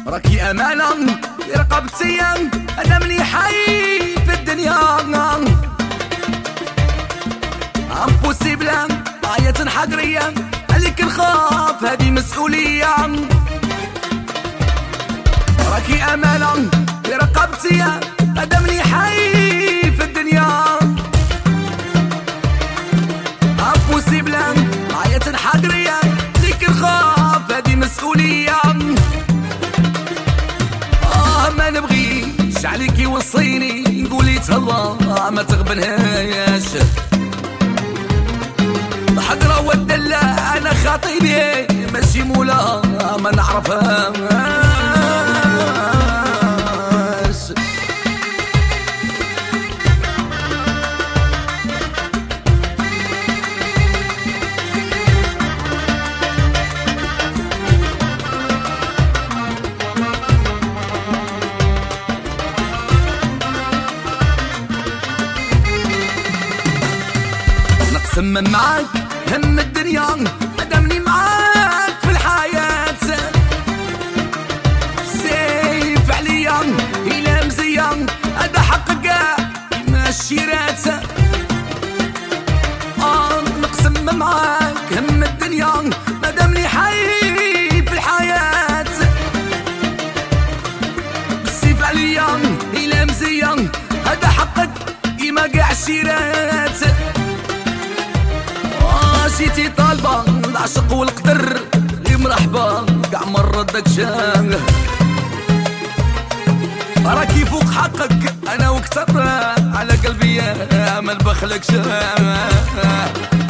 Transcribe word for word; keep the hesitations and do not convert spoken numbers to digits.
راكي امانه في رقبتي، انا مني حي في الدنيا امبوسيبل، آية حقرية عليك نخاف هذه مسؤولية. راكي امانه في رقبتي، انا مني حي في الدنيا امبوسيبل، آية حقرية عليك نخاف هذه مسؤولية. آه ما نبغيش عليك يوصيني، قولي تهلا ما تغبنهاش، الحقرة والدلة أنا خاطيني ماشي مولا ما نعرفهاش. نقسم معاك هم الدنيا مدامني معاك في الحياة، سيف عليا إلا مزية هذا حقك ما الشيرات. آه نقسم معاك هم الدنيا مدامني حي في الحياة، سيف عليا إلا مزية هذا حقك كيما كاع الشيرات. جيتي طالبة العشق والقدر غير مرحبا كاع مرة داك شان، راكي فوق حقك انا وكتر على قلبي ما نبخلكش.